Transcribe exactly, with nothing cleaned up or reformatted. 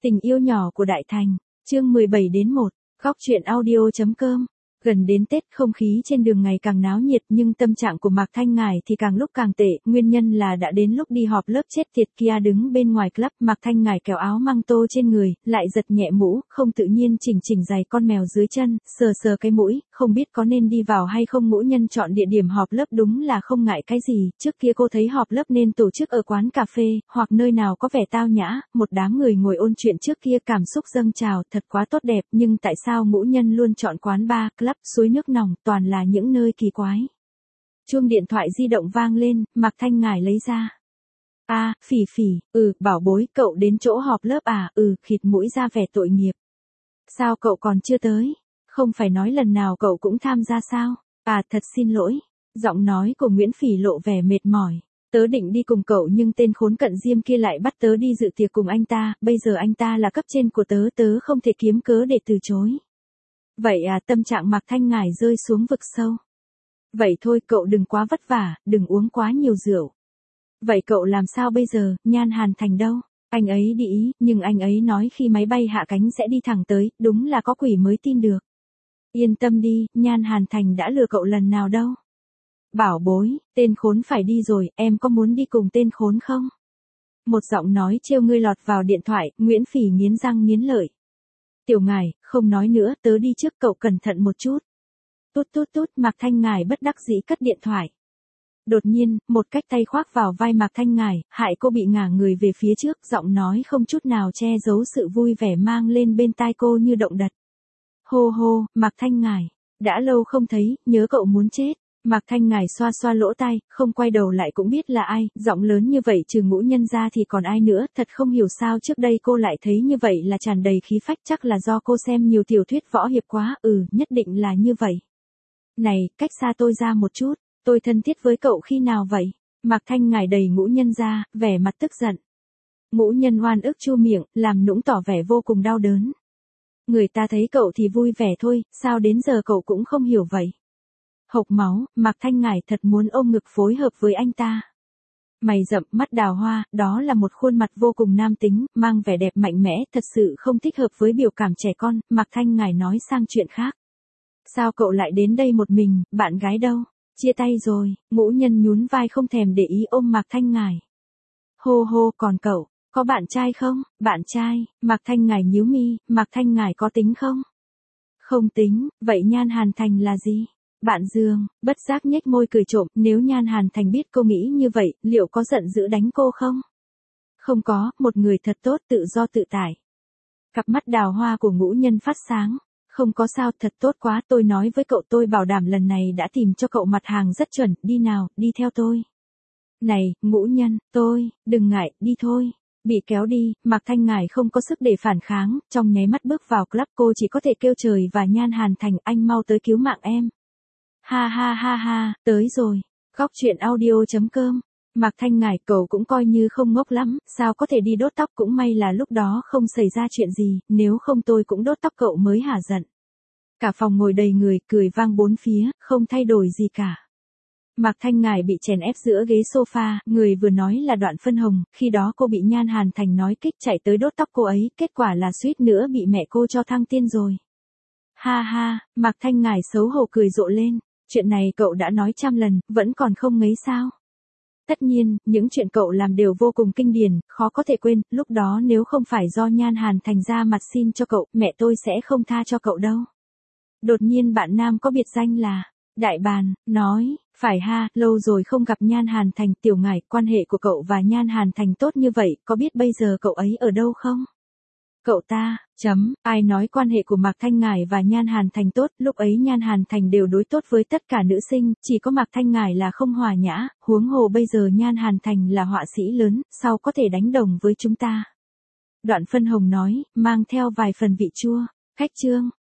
Tình yêu nhỏ của Đại Thành, chương mười bảy đến một, góc truyện audio.com. Gần đến Tết, không khí trên đường ngày càng náo nhiệt nhưng tâm trạng của Mạc Thanh Ngải thì càng lúc càng tệ, nguyên nhân là đã đến lúc đi họp lớp chết tiệt kia đứng bên ngoài club. Mạc Thanh Ngải kéo áo măng tô trên người, lại giật nhẹ mũ, không tự nhiên chỉnh chỉnh giày con mèo dưới chân, sờ sờ cái mũi, không biết có nên đi vào hay không. Ngũ Nhân chọn địa điểm họp lớp đúng là không ngại cái gì, trước kia cô thấy họp lớp nên tổ chức ở quán cà phê, hoặc nơi nào có vẻ tao nhã, một đám người ngồi ôn chuyện trước kia cảm xúc dâng trào, thật quá tốt đẹp, nhưng tại sao Ngũ Nhân luôn chọn quán bar, club, suối nước nòng, toàn là những nơi kỳ quái. Chuông điện thoại di động vang lên, Mạc Thanh Ngải lấy ra. A, à, Phỉ Phỉ, ừ, bảo bối, cậu đến chỗ họp lớp à, ừ, khịt mũi ra vẻ tội nghiệp. Sao cậu còn chưa tới? Không phải nói lần nào cậu cũng tham gia sao? À, thật xin lỗi. Giọng nói của Nguyễn Phỉ lộ vẻ mệt mỏi. Tớ định đi cùng cậu nhưng tên khốn cận diêm kia lại bắt tớ đi dự tiệc cùng anh ta, bây giờ anh ta là cấp trên của tớ, tớ không thể kiếm cớ để từ chối. Vậy à, tâm trạng Mạc Thanh Ngải rơi xuống vực sâu. Vậy thôi, cậu đừng quá vất vả, đừng uống quá nhiều rượu. Vậy cậu làm sao bây giờ, Nhan Hàn Thành đâu? Anh ấy đi ý, nhưng anh ấy nói khi máy bay hạ cánh sẽ đi thẳng tới, đúng là có quỷ mới tin được. Yên tâm đi, Nhan Hàn Thành đã lừa cậu lần nào đâu. Bảo bối, tên khốn phải đi rồi, em có muốn đi cùng tên khốn không? Một giọng nói trêu ngươi lọt vào điện thoại, Nguyễn Phỉ nghiến răng nghiến lợi. Tiểu Ngải, không nói nữa, tớ đi trước, cậu cẩn thận một chút. Tút tút tút, Mạc Thanh Ngải bất đắc dĩ cất điện thoại. Đột nhiên, một cách tay khoác vào vai Mạc Thanh Ngải, hại cô bị ngả người về phía trước, giọng nói không chút nào che giấu sự vui vẻ mang lên bên tai cô như động đật. Hô hô, Mạc Thanh Ngải, đã lâu không thấy, nhớ cậu muốn chết. Mạc Thanh Ngải xoa xoa lỗ tai, không quay đầu lại cũng biết là ai, giọng lớn như vậy trừ Ngũ Nhân ra thì còn ai nữa, thật không hiểu sao trước đây cô lại thấy như vậy là tràn đầy khí phách, chắc là do cô xem nhiều tiểu thuyết võ hiệp quá, ừ, nhất định là như vậy. Này, cách xa tôi ra một chút, tôi thân thiết với cậu khi nào vậy? Mạc Thanh Ngải đẩy Ngũ Nhân ra, vẻ mặt tức giận. Ngũ Nhân oan ức chu miệng, làm nũng tỏ vẻ vô cùng đau đớn. Người ta thấy cậu thì vui vẻ thôi, sao đến giờ cậu cũng không hiểu vậy? Hộc máu, Mạc Thanh Ngải thật muốn ôm ngực phối hợp với anh ta. Mày rậm, mắt đào hoa, đó là một khuôn mặt vô cùng nam tính, mang vẻ đẹp mạnh mẽ, thật sự không thích hợp với biểu cảm trẻ con. Mạc Thanh Ngải nói sang chuyện khác. Sao cậu lại đến đây một mình, bạn gái đâu? Chia tay rồi, Ngũ Nhân nhún vai không thèm để ý ôm Mạc Thanh Ngải. Hô hô, còn cậu, có bạn trai không? Bạn trai, Mạc Thanh Ngải nhíu mi, Mạc Thanh Ngải có tính không? Không tính, vậy Nhan Hàn Thành là gì? Bạn giường, bất giác nhếch môi cười trộm, nếu Nhan Hàn Thành biết cô nghĩ như vậy, liệu có giận dữ đánh cô không? Không có, một người thật tốt, tự do tự tại. Cặp mắt đào hoa của Ngũ Nhân phát sáng. Không có sao, thật tốt quá, tôi nói với cậu, tôi bảo đảm lần này đã tìm cho cậu mặt hàng rất chuẩn, đi nào, đi theo tôi. Này, Ngũ Nhân, tôi, đừng ngại, đi thôi. Bị kéo đi, Mạc Thanh Ngải không có sức để phản kháng, trong nháy mắt bước vào club cô chỉ có thể kêu trời và Nhan Hàn Thành, anh mau tới cứu mạng em. Ha ha ha ha, tới rồi. Góc truyện audio.com. Mạc Thanh Ngải, cậu cũng coi như không ngốc lắm, sao có thể đi đốt tóc, cũng may là lúc đó không xảy ra chuyện gì, nếu không tôi cũng đốt tóc cậu mới hả giận. Cả phòng ngồi đầy người, cười vang bốn phía, không thay đổi gì cả. Mạc Thanh Ngải bị chèn ép giữa ghế sofa, người vừa nói là Đoạn Phân Hồng, khi đó cô bị Nhan Hàn Thành nói kích chạy tới đốt tóc cô ấy, kết quả là suýt nữa bị mẹ cô cho thăng tiên rồi. Ha ha, Mạc Thanh Ngải xấu hổ cười rộ lên, chuyện này cậu đã nói trăm lần, vẫn còn không ngấy sao? Tất nhiên, những chuyện cậu làm đều vô cùng kinh điển, khó có thể quên, lúc đó nếu không phải do Nhan Hàn Thành ra mặt xin cho cậu, mẹ tôi sẽ không tha cho cậu đâu. Đột nhiên bạn nam có biệt danh là Đại Bàn, nói, phải ha, lâu rồi không gặp Nhan Hàn Thành. Tiểu Ngải, quan hệ của cậu và Nhan Hàn Thành tốt như vậy, có biết bây giờ cậu ấy ở đâu không? Cậu ta, chấm, ai nói quan hệ của Mạc Thanh Ngải và Nhan Hàn Thành tốt, lúc ấy Nhan Hàn Thành đều đối tốt với tất cả nữ sinh, chỉ có Mạc Thanh Ngải là không hòa nhã, huống hồ bây giờ Nhan Hàn Thành là họa sĩ lớn, sao có thể đánh đồng với chúng ta? Đoạn Phân Hồng nói, mang theo vài phần vị chua, khách trương,